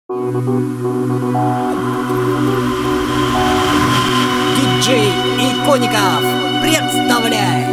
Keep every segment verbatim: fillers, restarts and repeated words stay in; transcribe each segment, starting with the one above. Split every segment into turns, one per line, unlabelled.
Диджей Икоников представляет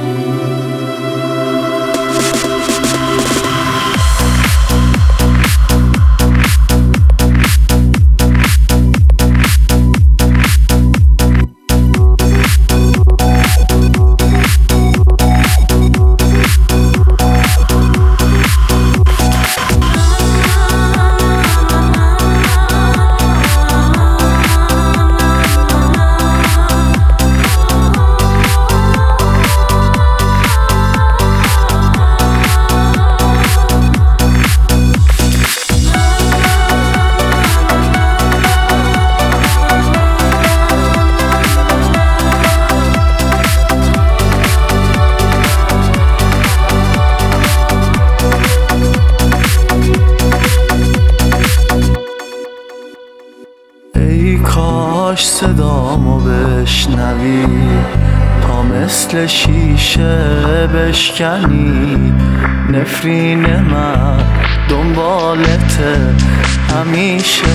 کاش صدامو بشنوی تا مثل شیشه بشکنی. نفرین من دنبالته همیشه،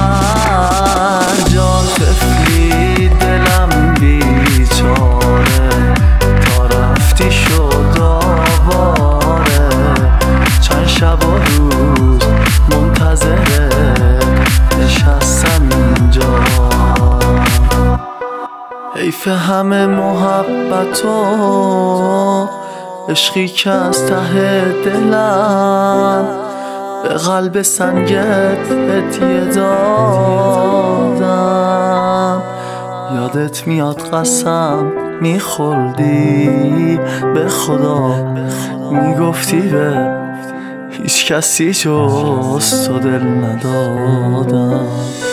هر جا تفلی دلم بیچاره. تا رفتی شد آواره، چند شب و روز منتظره نشستم اینجا. حیف همه محبت و عشقی که از ته دلم به قلب سنگت هدیه دادم. یادت میاد قسم میخوردی به خدا، میگفتی به هیچ کسی جز تو دل ندادم.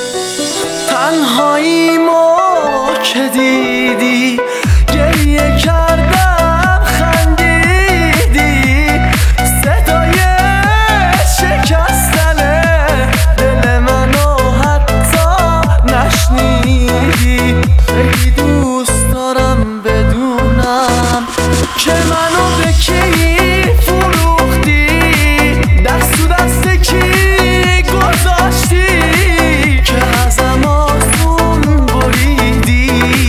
تنهاییمو که دیدی گریه کردم خندیدی، صدای شکستن دل منو حتی نشنیدی. خیلی دوست دارم بدونم که منو به کی فروختی، دست تو دست کی گذاشتی که ازم آسون بریدی.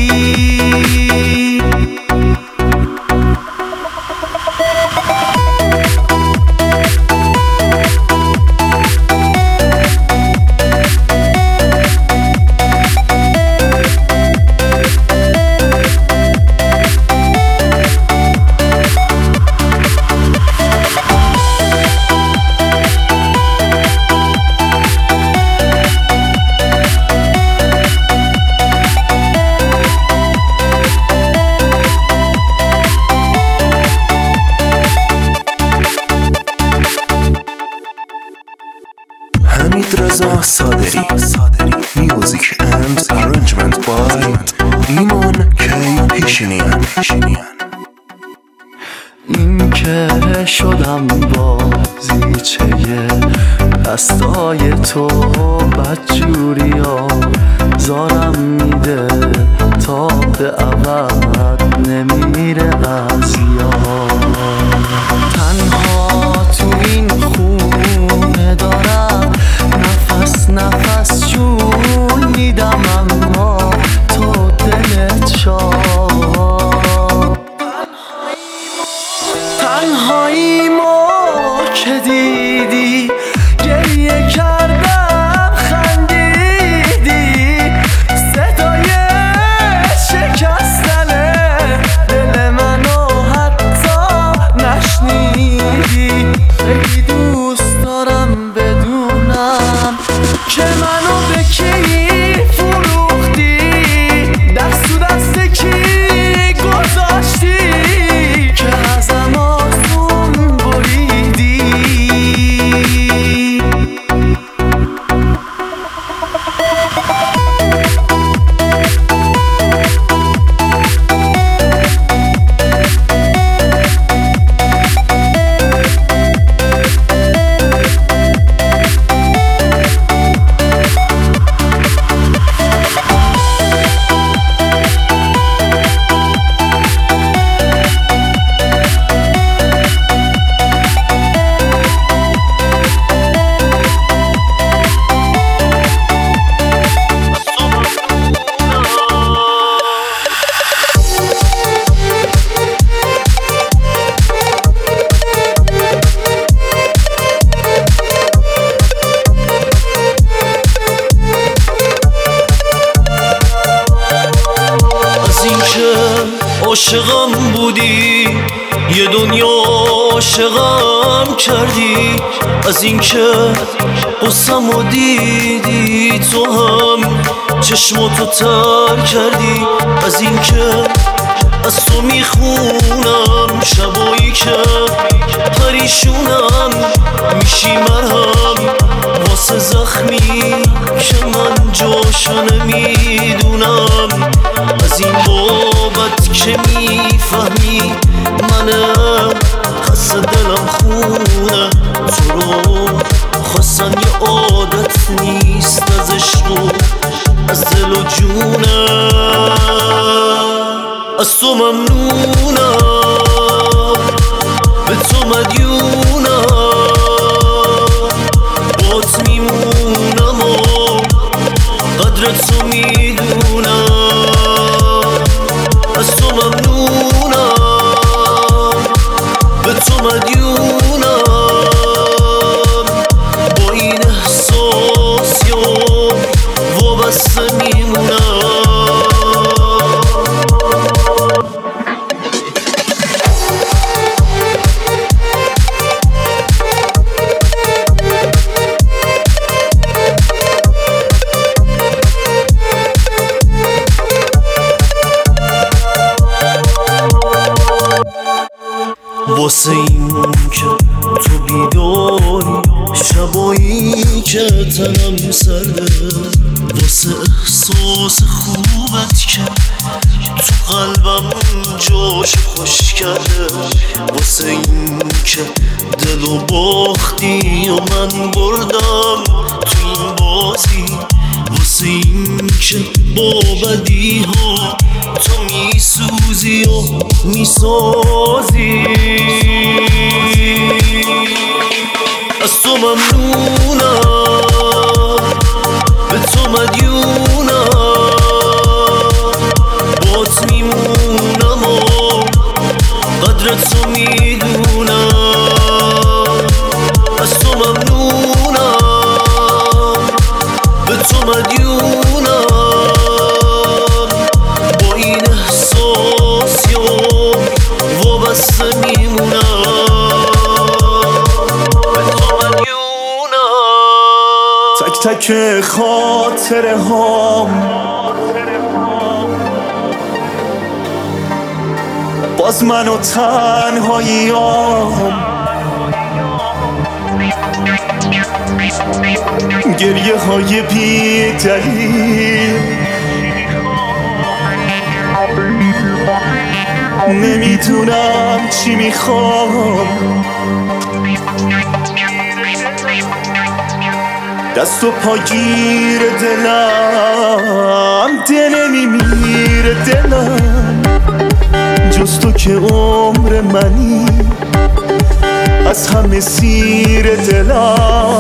حمید رضا صادری. Music and arrangement by ایمان کی پیشینیان.
این که شدم بازیچه دستای تو بدجوریا، زارم میده تا به ابد نمیره از یاد. تنها تو این خونه دارم نفس نفس جون میدم، اما تو دلت شاد. تنهاییمو که دیدی گریه کردم خندیدی، صدای شکستن دل منو حتی نشنیدی. خیلی دوست دارم بدونم که منو به کی فروختی، دست تو دست کی گذاشتی که ازم آسون بریدی.
عاشقم بودی، یه دنیا عاشقم کردی. از اینکه قصه‌مو دیدی تو هم چشماتو تر کردی. از اینکه از تو میخونم شبایی که پریشونم میشی مرهم واسه زخمی که من جاشو نمیدونم. از این بابت که میفهمی منم خسته دلم خونه تو رو خواستن یه عادت نیست از عشق و از دل و جونم. از تو ممنونم به تو مدیونم بات میمونم و قدر تو میدونم. از تو ممنونم به تو مدیونم با این احساس یا وابسته میمونم. واسه این که تو بیداری شبایی که تنم سرده، واسه احساس خوبت که تو قلبم جاش خوش کرده، واسه این که دلو باختی و من بردم تو این بازی، واسه این که با بدی ها تو میسوزی و میسازی. از تو ممنونم به تو مدیونم بات میمونم و قدر تو میدونم. از تو ممنونم به تو مدیونم با این احساس یا وابسته میمونم.
تک تک خاطره هام باز من و تنهاییام، گریه های بی دلیل نمیدونم چی میخوام. دست و پاگیر دلم دل نمیمیره دلم جز تو که عمر منی از همه سیر دلم.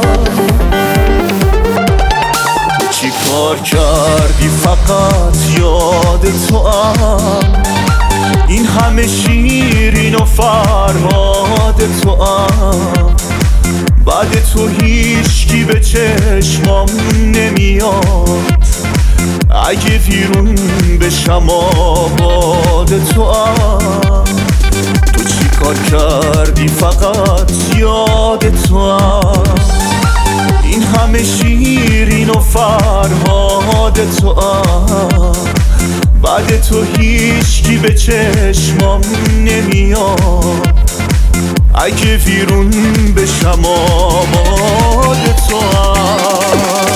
چی کار کردی فقط یاد تو هم، این همه شیرین و فرهاد تو هم، بعد تو هیچکی به چشمام نمیاد. اگه ویرون بشم آباد تو هم، تو چی کار کردی فقط یاد تو هم، این همه شیرین و فرهاد تو هم، بعد تو هیچکی به چشمام نمیاد. اگه ویرون بشم آباد تو هم.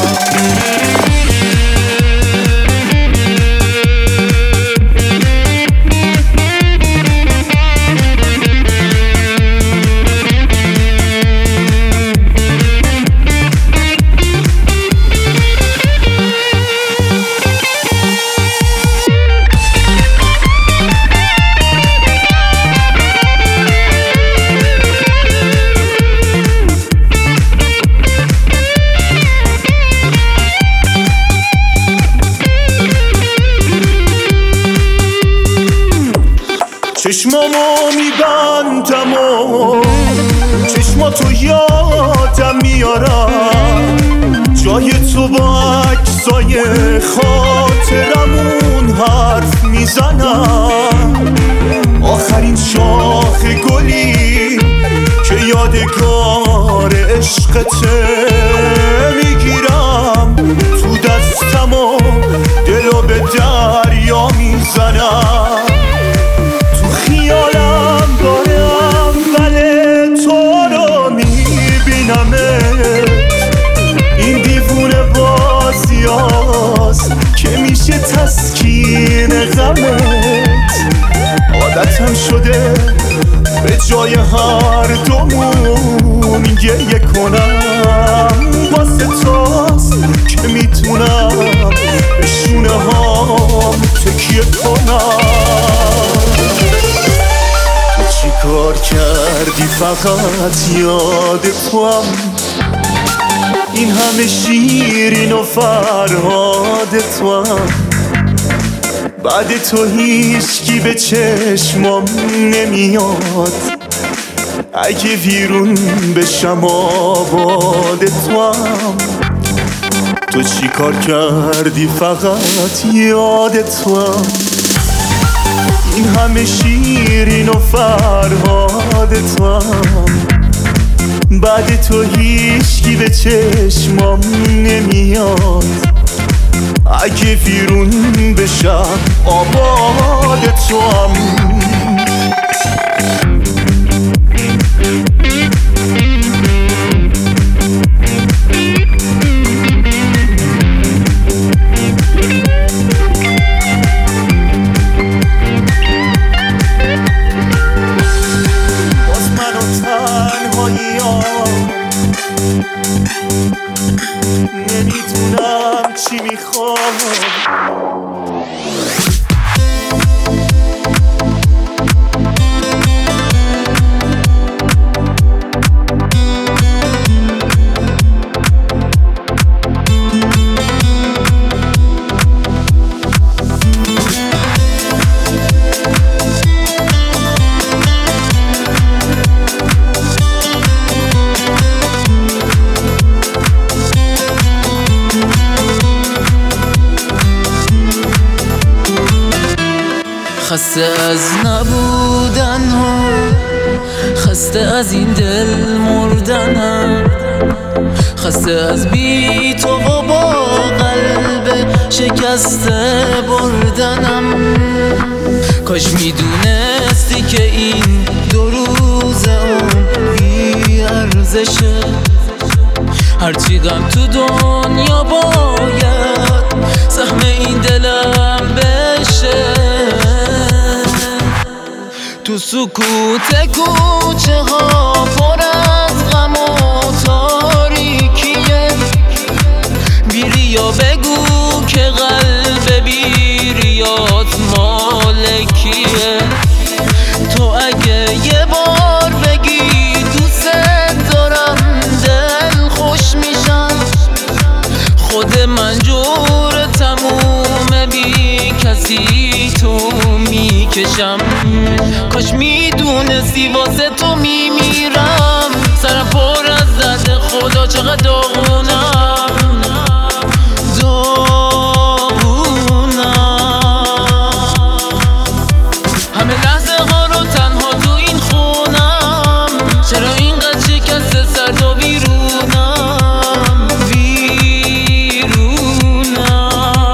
چشمامو میبندم و چشماتو یادم میارم، جای تو با عکسای خاطرمون حرف میزنم. عشقته میگیرم تو دستم و دلو به دریا میزنم. تو خیالم بار اول تو رو میبینمت، این دیوونه بازیاست که میشه تسکین غمت. عادتم شده به جای هر دومون گریه کنم، واسه تاست که میتونم به شونه هام تکیه کنم. تو چی کار کردی فقط یاد تو هم، این همه شیرین و فرهاد تو هم. بعد تو هیچکی به چشمم نمیاد، اگه ویرون بشم آباد تو هم. تو چی کار کردی فقط یاد تو هم، این همه شیرین و فرهاد تو هم. بعد تو هیچکی به چشمم نمیاد، اگه ویرون بشم آباد تو هم. باز من و تنهاییام نمیدونم چی میخوام.
خسته از نبودن ها، خسته از این دل مردنم، خسته از بی تو و با قلب شکسته بردنم. کاش میدونستی که این دو روزه اون بی ارزشه، هرچی غم تو دنیا باید سهم این دلم بشه. تو سکوت کوچه ها پر از غم و تاریکیه، بیریا بگو که قلب بیریات مالکیه. تو اگه یه بار بگی دوست دارم دل خوش میشم، خود من جور تموم بی کسی تو میکشم. کاش میدونستی واسه تو میمیرم، سرم پر از درد خدا چقدر داغونم داغونم. همه لحظه ها رو تنها تو این خونم، چرا اینقدر شکسته سرد و ویرونم ویرونم.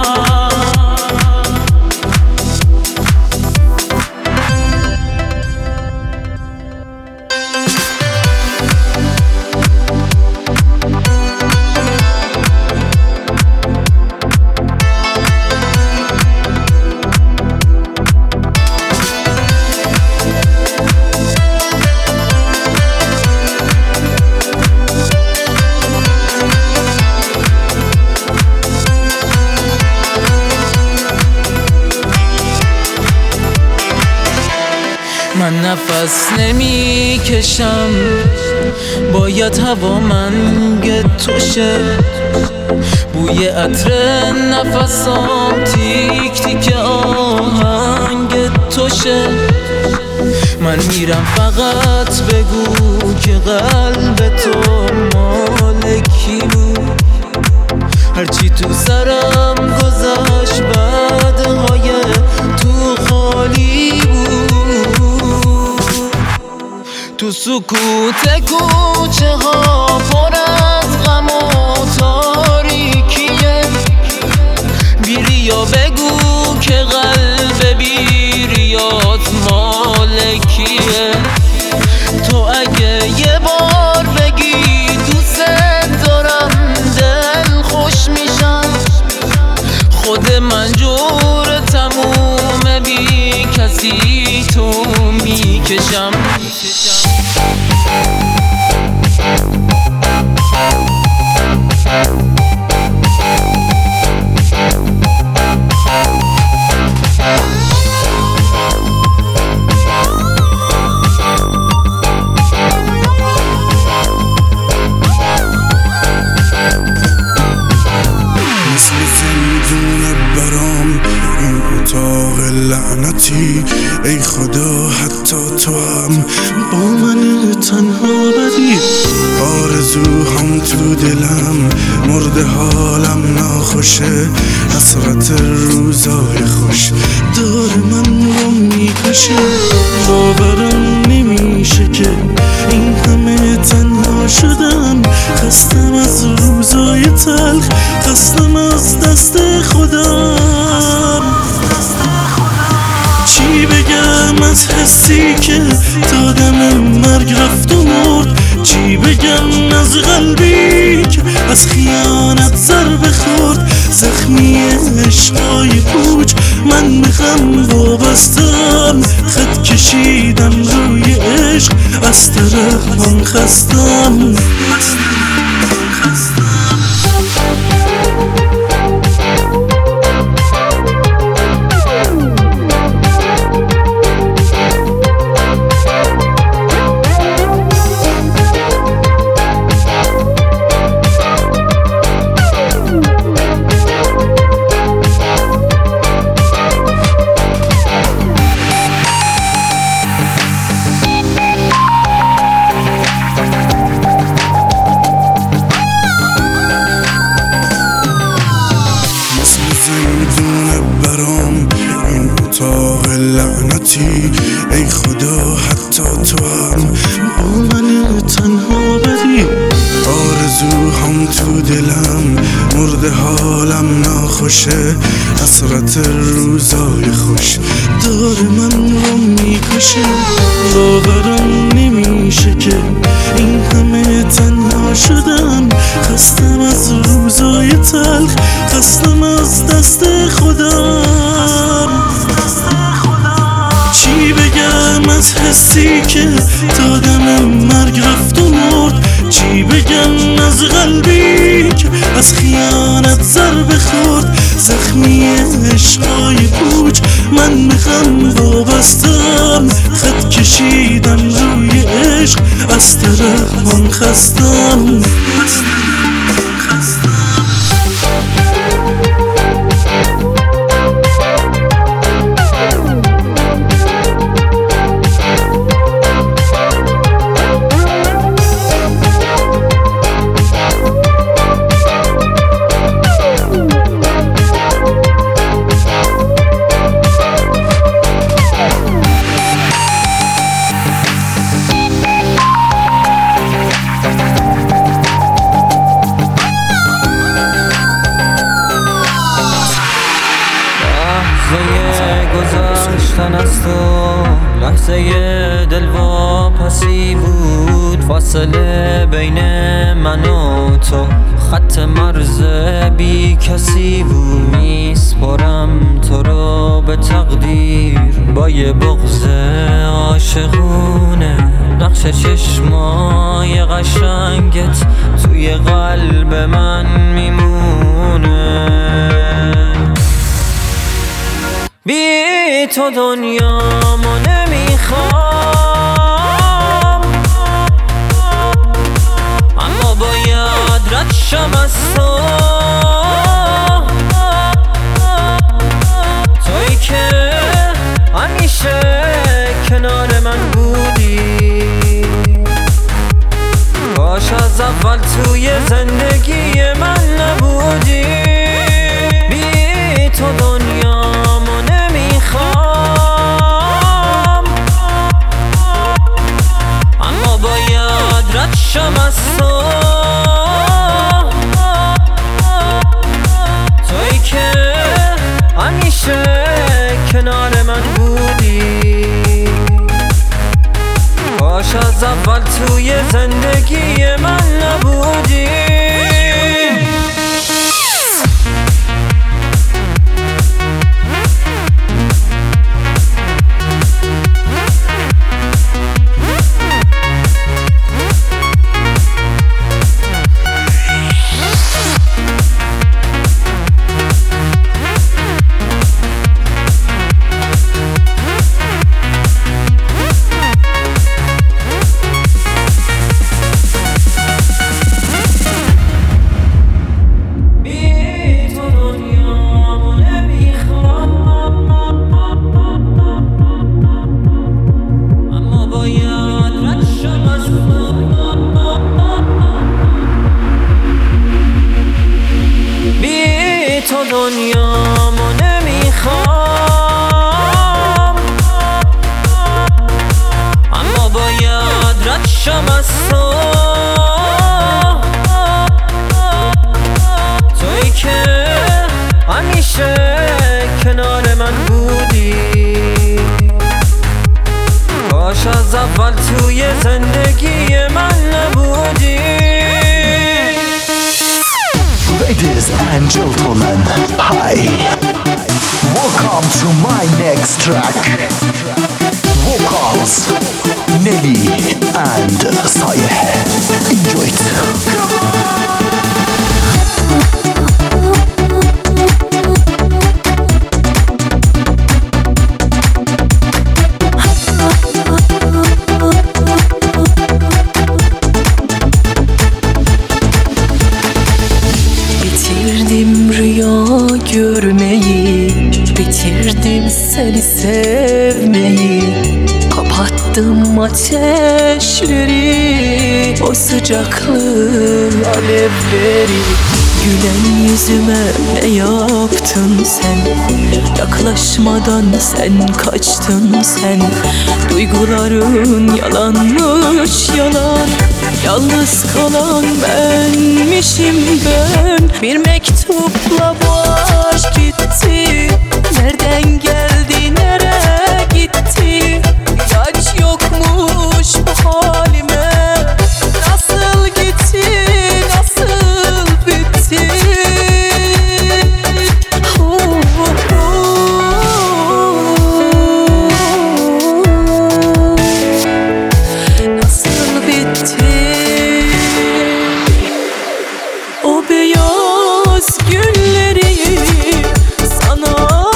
من نفس نمی کشم، باید هوا منگ توشه، بوی عطر نفسام تیک تیک آهنگ توشه. من میرم فقط بگو که قلب تو مال کی بود، هرچی تو سرم گذشت بعدهای تو خالی بود. تو تو سکوت کوچه ها پر از غم و تاریکیه. بیریا بگو که قلب بیریات مالکیه. تو اگه یه بار بگی دوست دارم دل خوش میشم. خود من جور تموم بی کسی تو میکشم.
لعنتی ای خدا حتی تو هم با من تنها بدی. آرزوهام تو دلم مرده، حالم ناخوشه. حسرت روزای خوش داره من رو میکشه. باورم نمیشه که این همه تنها شدم. خستم از روزای تلخ، خستم از دست خودم. چی بگم از حسی که تا دم مرگ رفت و مرد؟ چی بگم از قلبی که از خیانت ضربه خورد؟ زخمی عشقای پوچ من به غم وابستم. خط کشیدم روی عشق، از طرفم خستم. لعنتی ای خدا حتی تو هم با من تنها بدی. آرزوهام تو دلم مرده، حالم ناخوشه. حسرت روزای خوش داره من رو میکشه. باورم نمیشه که این همه تنها شدم. خستم از روزای تلخ، خستم از دست خودم. چی بگم از حسی که تا دم مرگ رفت و مرد؟ چی بگم از قلبی که از خیانت ضربه خورد؟ زخمی عشقای پوچ من به غم وابستم. خط کشیدم روی عشق، از طرفم خستم.
گذشتن از تو لحظه دلواپسی بود. فاصله بین من و تو خط مرز بی کسی بود. میسپرم تو رو به تقدیر با یه بغض عاشقونه. نقش چشمای قشنگت توی قلب من میمونه. بی تو دنیامو نمیخوام، اما باید رد شم از تو. تویی که همیشه کنار من بودی. کاش از اول توی زندگی من نبودی. بی تو دنیامو نمیخوام، تو دنیامو نمیخوام، اما باید رد شم از تو، تویی که همیشه کنار من بودی، کاش از اول توی زندگی من نبودی.
Ladies and gentlemen, hi. Welcome to my next track. Vocals Nelly and Sayeh. Enjoy it.
Bitirdim rüya görmeyi, bitirdim seni sevmeyi, kapattım ateşleri, o sıcaklığın alevleri. Gülen yüzüme ne yaptın sen? Yaklaşmadan sen kaçtın sen. Duyguların yalanmış yalan, yalnız kalan benmişim ben. Bir mektupla bu aşk gitti, nereden geldi nereye gitti? İlaç yokmuş bu halime, nasıl gitti nasıl bitti? Oh, oh, nasıl bitti? O beyaz gülleri sana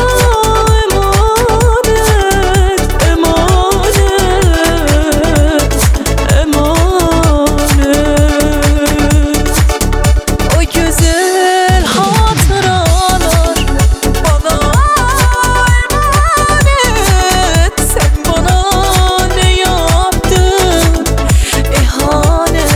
emanet, emanet, emanet. O güzel hatıralar bana emanet. Sen bana ne yaptın? İhanet.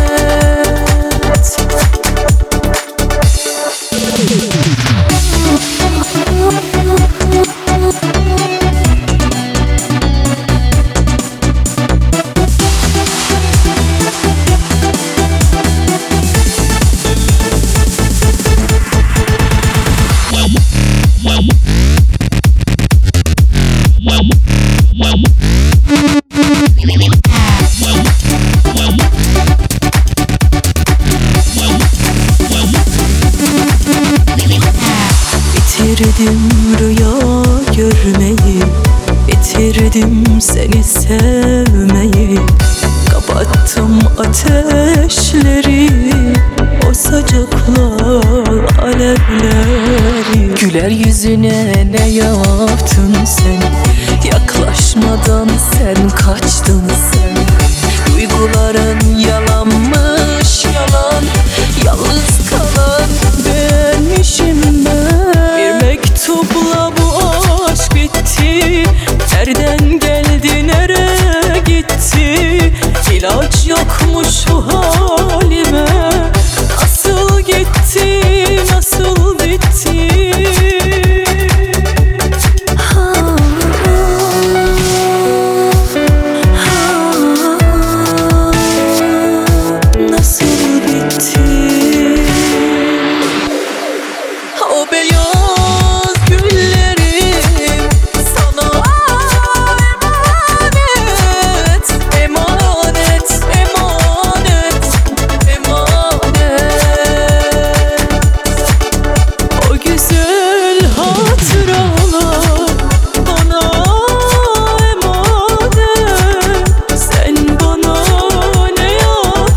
Bitirdim rüya görmeyi, bitirdim seni sevmeyi, kapattım ateşleri, o sıcaklar alevleri. Güler yüzüne ne yaptın sen? Yaklaşmadan sen kaçtın sen. Duyguların yalanmış yalan, yalnız kalan benmişim ben. Bir mektupla bu aşk bitti, nereden geldi nereye gitti? İlaç yokmuş bu halime, nasıl gitti nasıl bitti? Nasıl bitti? O beyaz güllerim sana emanet, emanet, emanet, emanet. O güzel hatıralar bana emanet. Sen bana ne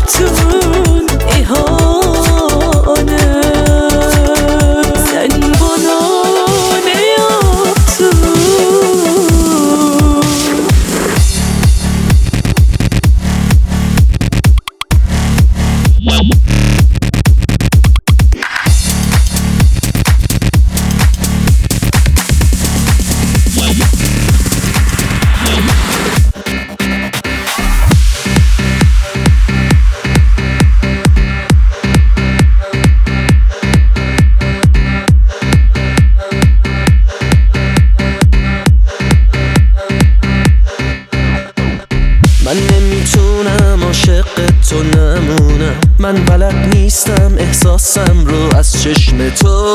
yaptın? İhanet. Sen bana
من بلد نیستم احساسم رو از چشم تو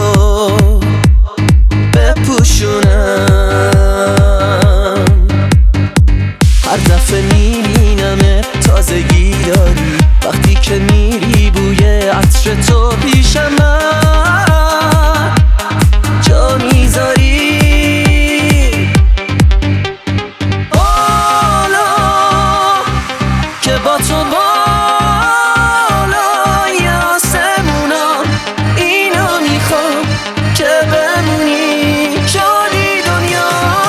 بپوشونم. هر دفعه میبینم تازگی داری، وقتی که میری بوی عطر تو پیشم من جا میذاری. حالا که با تو بالای آسمونم اینو میخوام که بمونی شادی دنیا.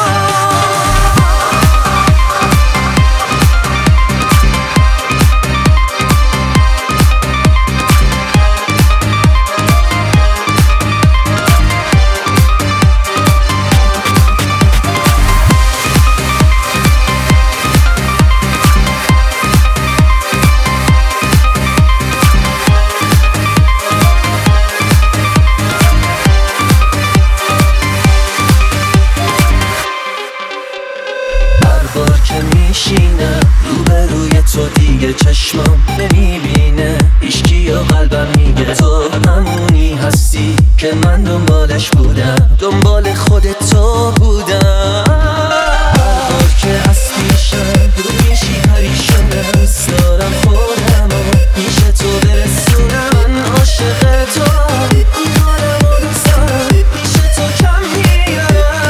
بار که میشینه روبروی تو دیگه چشمم نمیبینه هیچکی یا قلبم میگه تو همونی هستی که من دنبالش بودم، دنبال خودت تو بودم. هر بار که از پیشم رو میشی پریشانم، دوست دارم خودمو پیش تو برسونم. من عاشق تو میکنم و دوست دارم پیش تو کم میارم.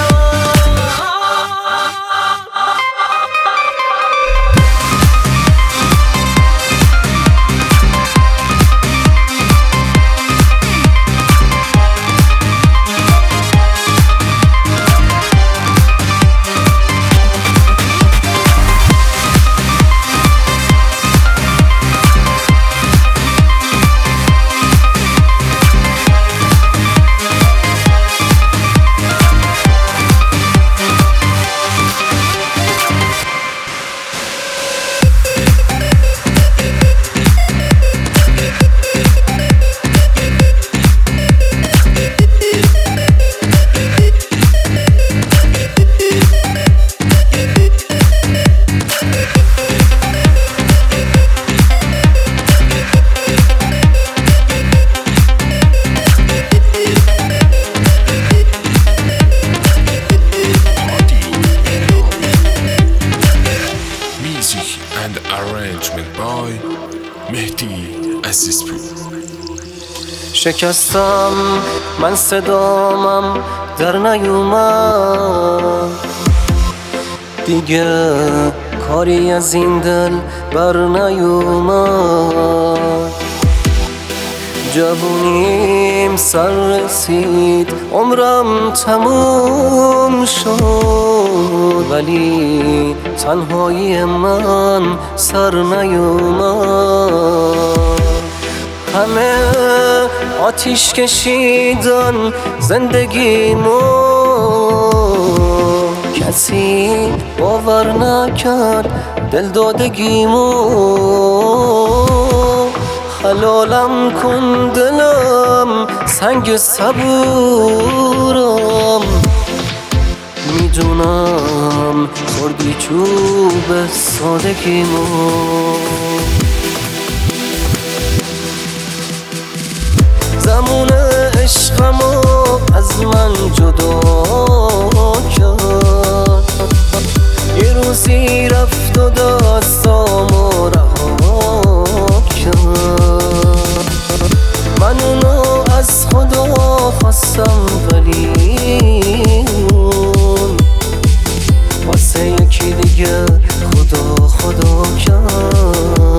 and arrangement by مهدی عزیزپور.
شکستم من صدامم در نیومد دیگه، کاری از این دل بر نیومد. جوونیم سر رسید عمرم تموم شد، ولی تنهایی من سر نیومد. همه آتیش کشیدن زندگیمو، کسی باور نکرد دل دادگیمو. حلالم کن دلم سنگ صبورم، میدونم خوردی چوب سادگیمو. زمان عشقمو از من جدا کرد، یه روزی رفت و دستامو رها کرد. من اونو از خدا خواستم ولی اون واسه یکی دیگه خدا خدا کرد.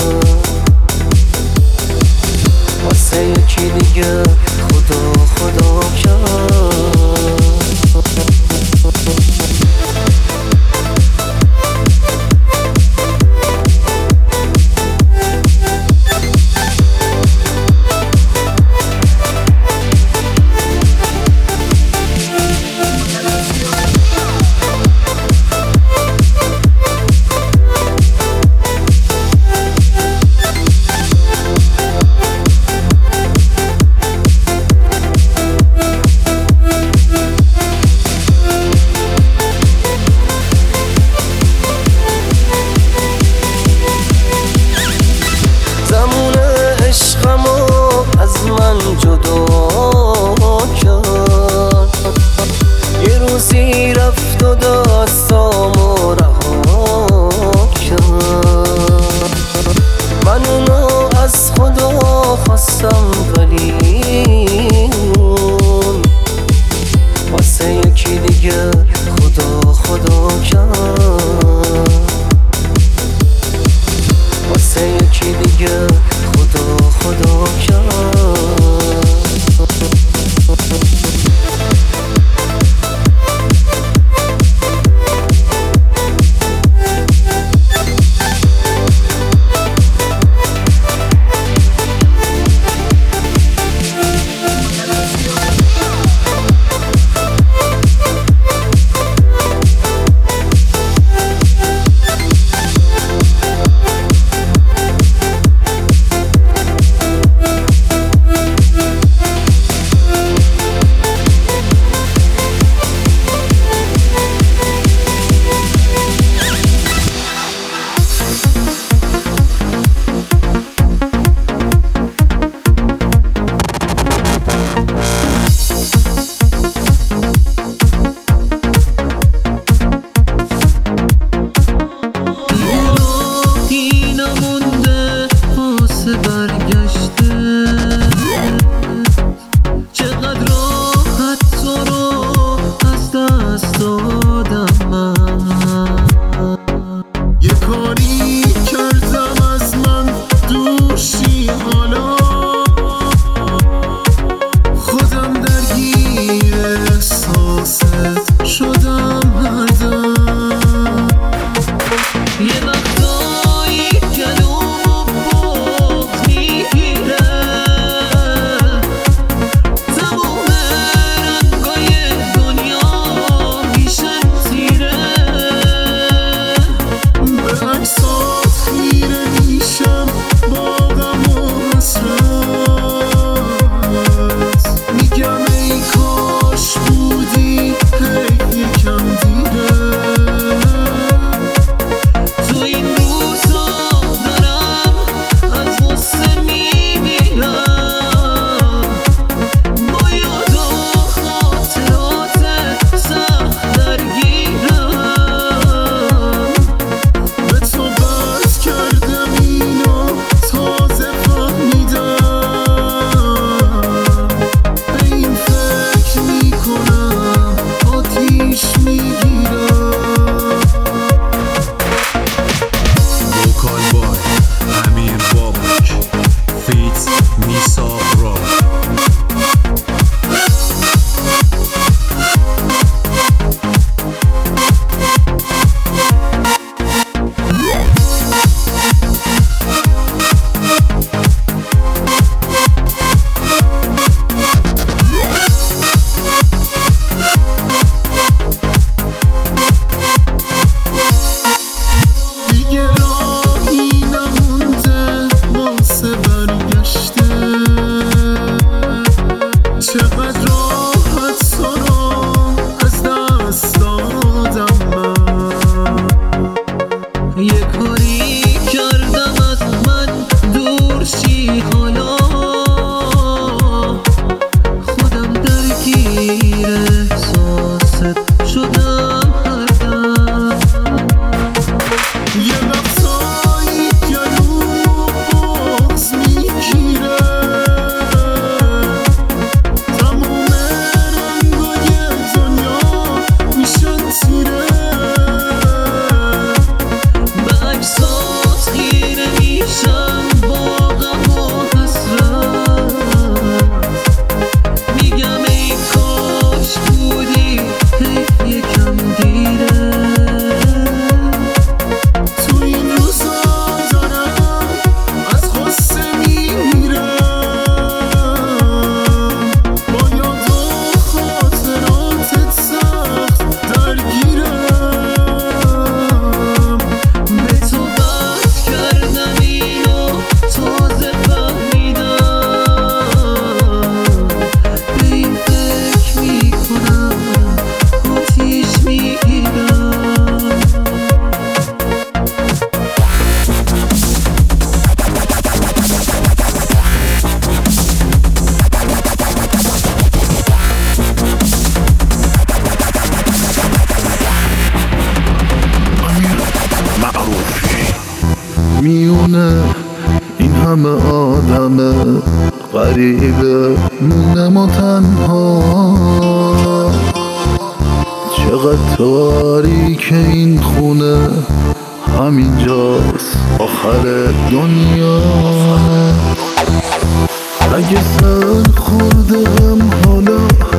همه آدم غریبه مونم و تنها. چقدر تاریک این خونه، همینجاست آخر دنیا. اگه سر خورده غم حالا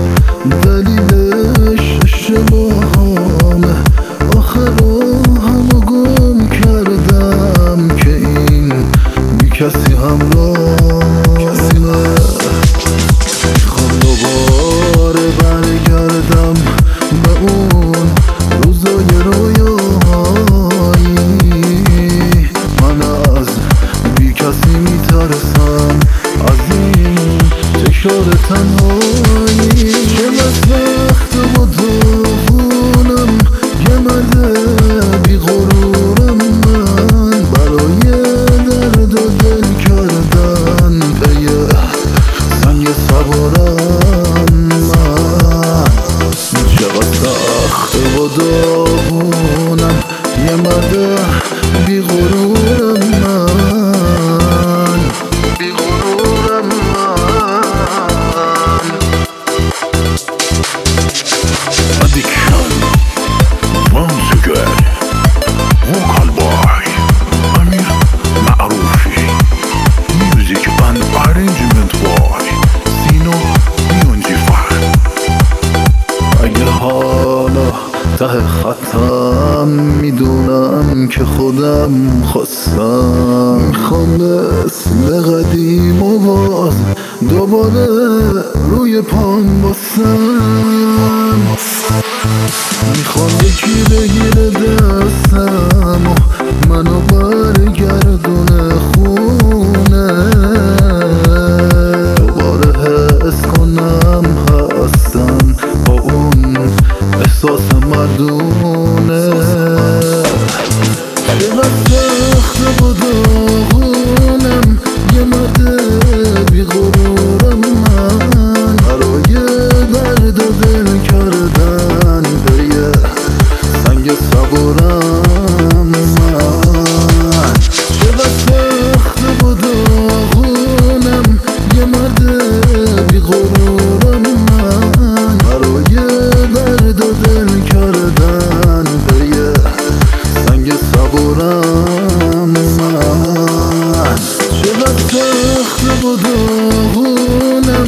دلیلش اشتباهامه. آخر همو گم کردم که این بی کسی همراهمه. میخوام دوباره برگردم به اون روزای رویایی. من از بی کسی میترسم، از این تکرار تنهایی. چقدر وقت با دوونم یه مرد بی غرورم من، برای درد و دل کردن پی سنگ سوارم من. چقدر سخت با دوونم یه مرد بی غرورم من، بی غرورم من. Addiction, once again, vocal boy Amir Ma'rufi, music and arrangement boy Sino Bionjifar. اگه حالا ته خطم میدونم که خودم خواستم، میخوام مثل قدیم و باز دوباره روی پام باسم. میخوام یکی بگیره دستم و منو برگردونه خونه. دوباره حس کنم هستم با اون احساس مردونه. چقدر سخت با داغونم یه مرد بی غرورم من، برای درد و دل کردن به یه سنگ صبورم من. چقدر سخت با داغونم یه مرد بی غرورم من، برای درد و دل کردن به یه سنگ صبورم من. چقدر سخت با داغونم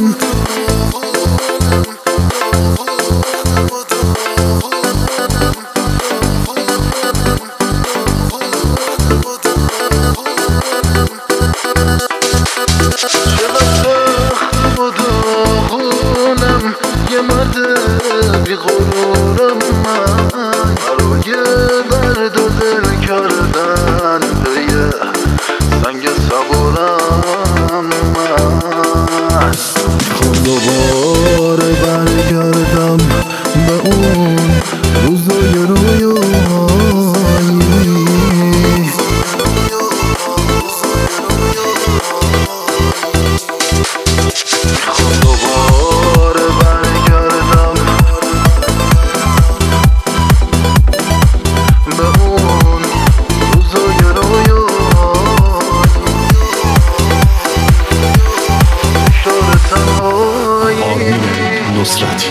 یه مرد بی غرورم من، برای درد و دل کردن به یه سنگ صبورم من. میخوام دوباره برگردم به اون روزای رویایی. میخوام دوباره برگردم به اون روزای رویایی. شور تنهایی
نصرتی.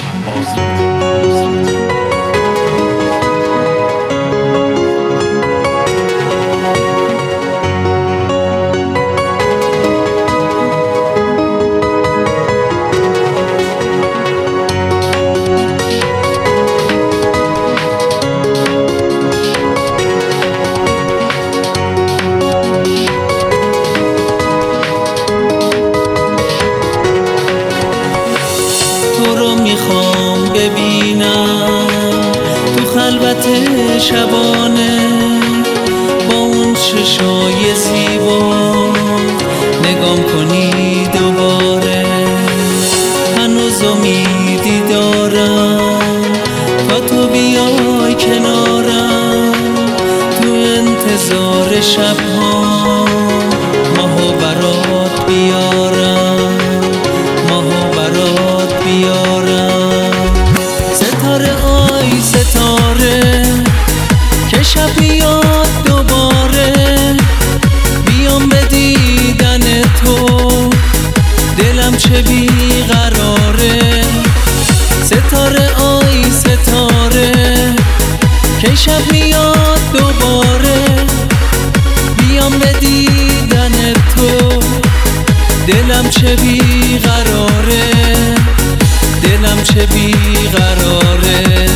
میخوام ببینم تو خلوت شبانه با اون چشای زیبا، نگام کنی دوباره. هنوز امیدی دارم تا تو بیای کنارم، تو انتظار شبها ماهو برات بیارم، ماهو برات بیارم. ستاره آی ستاره که شب میاد دوباره، بیام به دیدن دلم چه بیقراره، دلم چه بیقراره.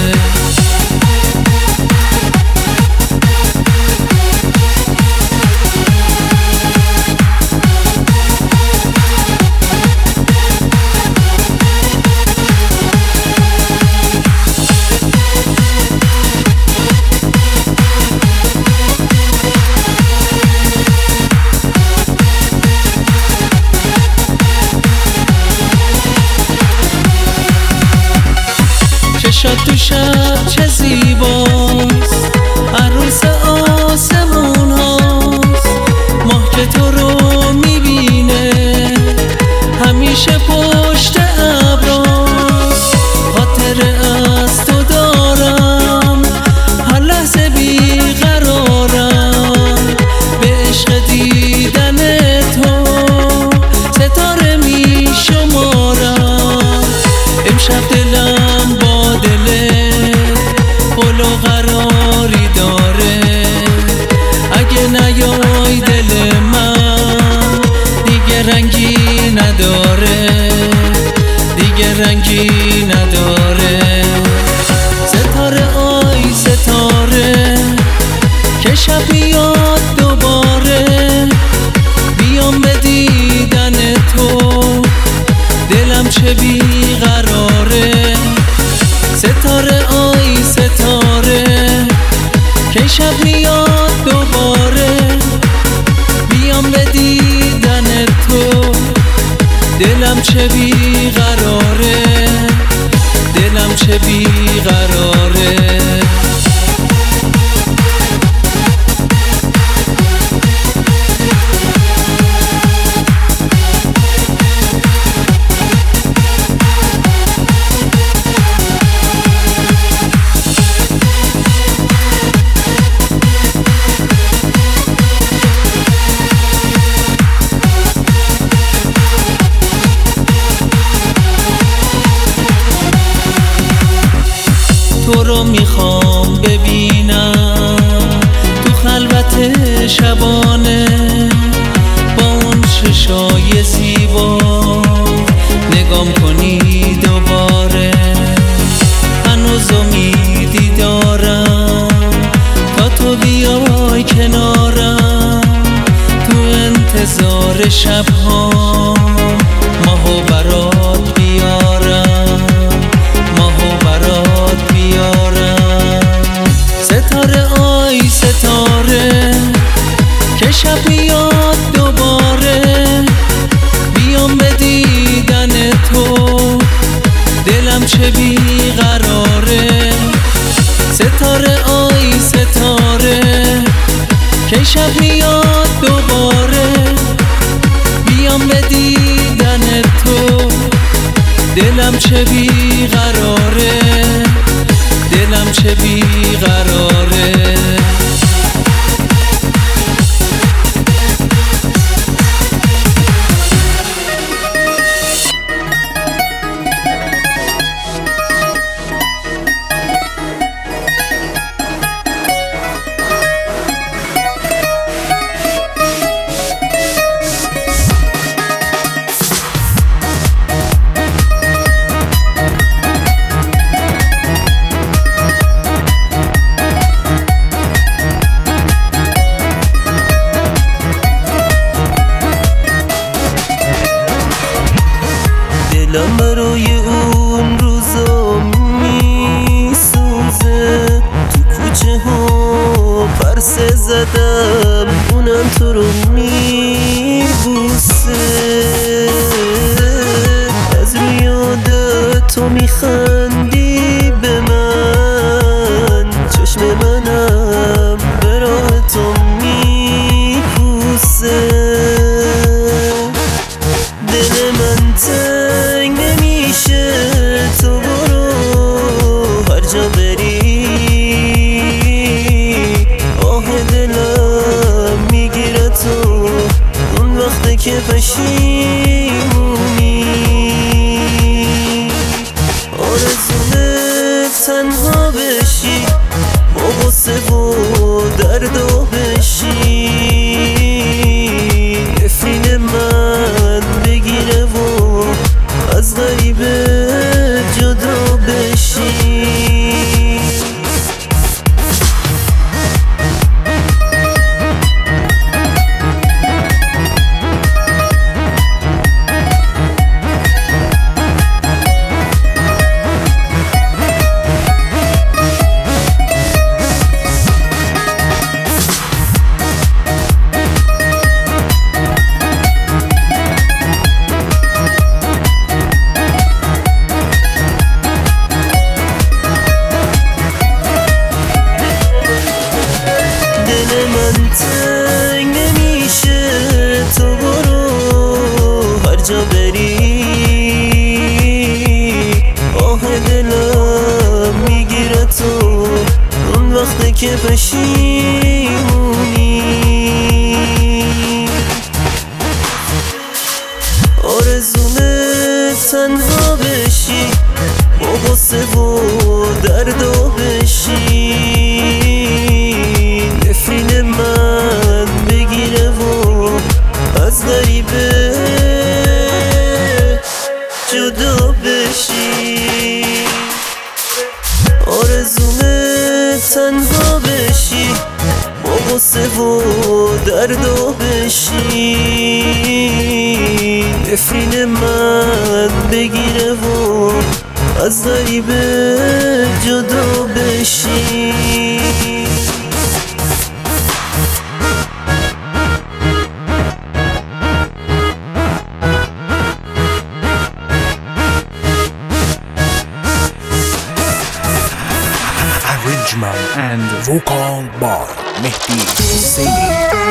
چشات تو شب چه زیباست، عروس آسمون هاست. ماه که تو رو میبینه همیشه پشت ابراست. خاطره از تو دارم هر لحظه بیقرارم، به عشق دیدن تو ستاره میشمارم. امشب دلم با دلت قول و قراری داره، اگه نیای دل من دیگه رنگی نداره، دیگه رنگی نداره. ستاره آی ستاره که شب میاد دوباره، بیام به دیدن تو دلم چه بیقراره. ستاره آی ستاره که شب میاد دوباره، بیام به دیدن تو دلم چه بیقراره، دلم چه بیقراره. تو رو میخوام ببینم تو خلوت شبانه، با اون چشای زیبا نگام کنی دوباره. هنوز امیدی دارم تا تو بیای کنارم، تو انتظار شبها ماهو برات بیارم، ماهو برات بیارم. ستاره آی ستاره که شب میاد دوباره، بیام به دیدن تو دلم چه بیقراره. ستاره آی ستاره که شب میاد دوباره، بیام به دیدن تو دلم چه بیقراره، دلم چه بیقراره.
دلم برای اون روزا میسوزه، تو کوچه ها پرسه زدم اونم تو رو میبوسه. از روی یادت تو میخندی به من، چشم منم به راه تو میپوسه. دل من تنگ نمیشه تو برو هر جا بری، آه دلم میگیره تو اون وقته که پشیمونی. آرزومه تنها بشی با غصه و درد و بشی، نفرین من بگیره که پشیمونی آرزومه تنها بشی با غصه و درد و بشی نفرین من بگیره و از غریبه جدا بشی آرزومه تنها بشی با غصه و درد و بشی نفرین من بگیره و از غریبه جدا بشی
Arrangement and vocal by Mehdi Husseini.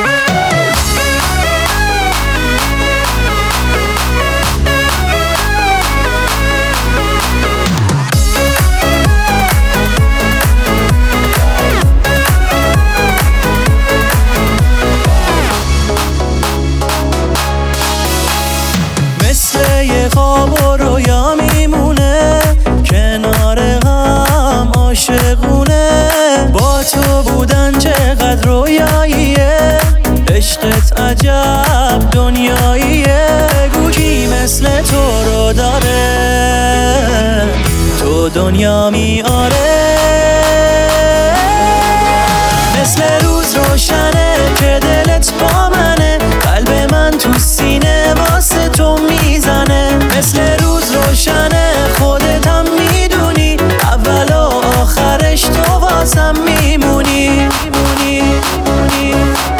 مثل یه خواب و رویا میمونه کنار غم عاشقونه با تو بودن چقدر رویاییه عشقت عجب دنیاییه گوشی مثل تو رو داره تو دنیا میاره مثل روز روشنه که دلت با منه قلب من تو سینه واسه تو میزنه مثل روز روشنه خودت هم میدونی اول و آخرش تو واسم میمونی میمونی میمونی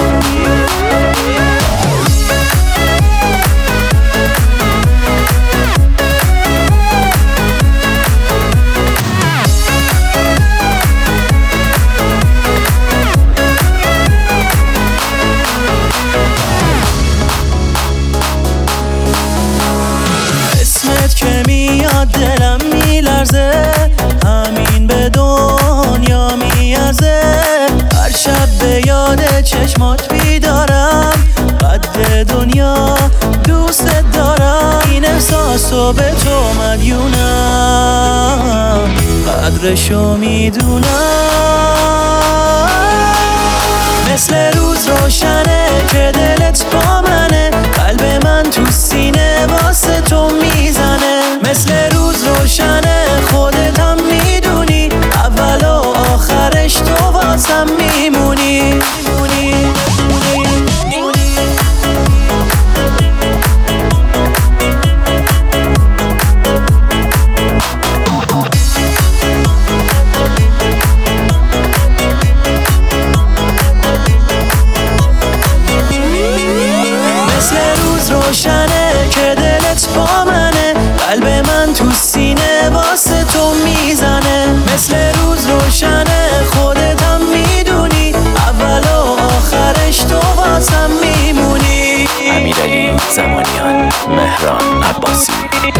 اسمت که میاد دلم میلرزه همین به دنیا میارزه هر شب به یاد چشمات بیدارم قد دنیا دوست دارم این احساسو به تو مدیونم قدرشو میدونم مثل روز روشنه که دلت با منه قلب من تو سینه واسه تو میزنه مثل روز روشنه خودت هم میدونی اول و آخرش تو واسم میمونی میمونی روشنه که دلت با منه قلب من تو سینه واسه تو میزنه مثل روز روشنه خودت هم میدونی اول و آخرش تو واسم میمونی
امیرعلی زمانیان مهران عباسی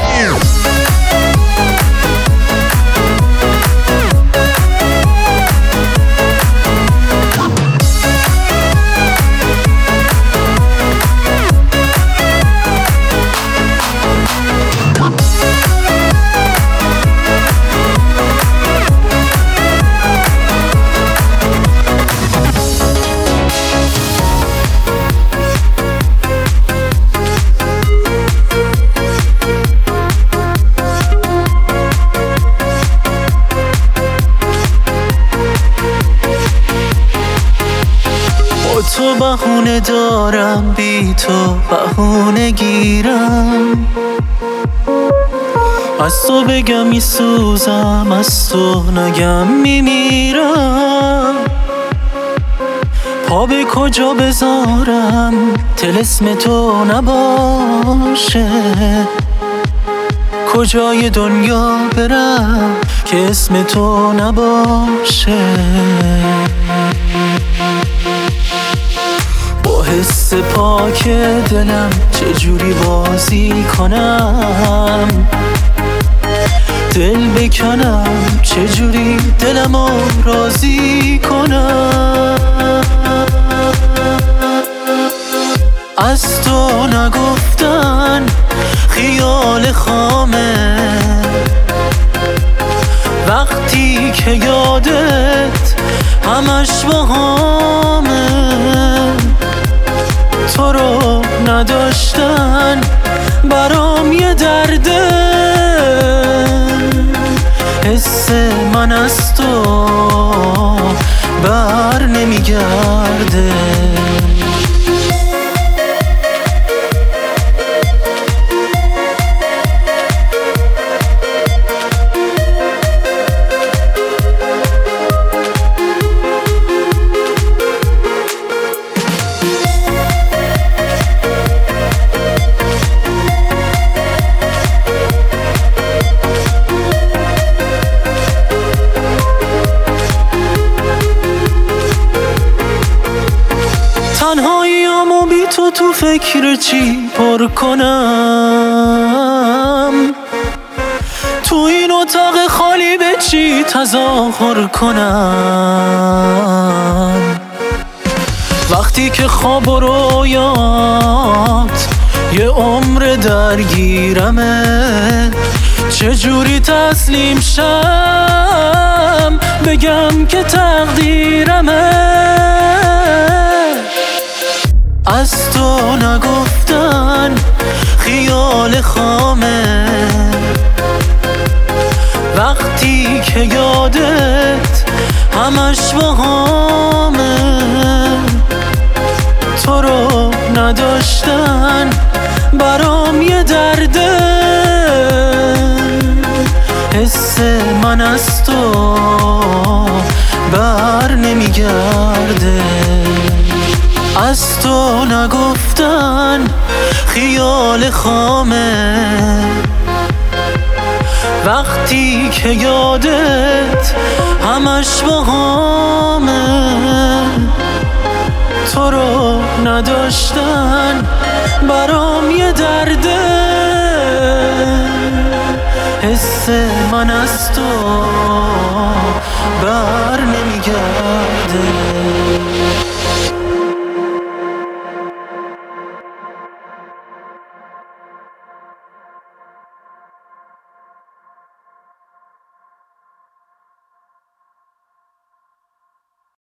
تو بهونه دارم بی تو بهونه گیرم از تو بگم میسوزم از تو نگم میمیرم پا به کجا بذارم طلسم تو نباشه کجای دنیا برم که اسم تو نباشه با حس پاک دلم چجوری بازی کنم دل بکنم چجوری دلمو راضی کنم از تو نگفتن خیال خامه وقتی که یادت همش باهامه تو رو نداشتن برام یه درده حس من از تو بر نمیگرده تنهاییامو بی تو تو فکر چی پر کنم تو این اتاق خالی به چی تظاهر کنم وقتی که خواب و رویات یه عمر درگیرمه چجوری تسلیم شم بگم که تقدیرمه از تو نگفتن خیال خامه وقتی که یادت همش باهامه تو رو نداشتن برام یه درده حس من از تو بر نمیگرده از تو نگفتن خیال خامه وقتی که یادت همش باهامه تو رو نداشتن برام یه درده حس من از تو بر نمیگرده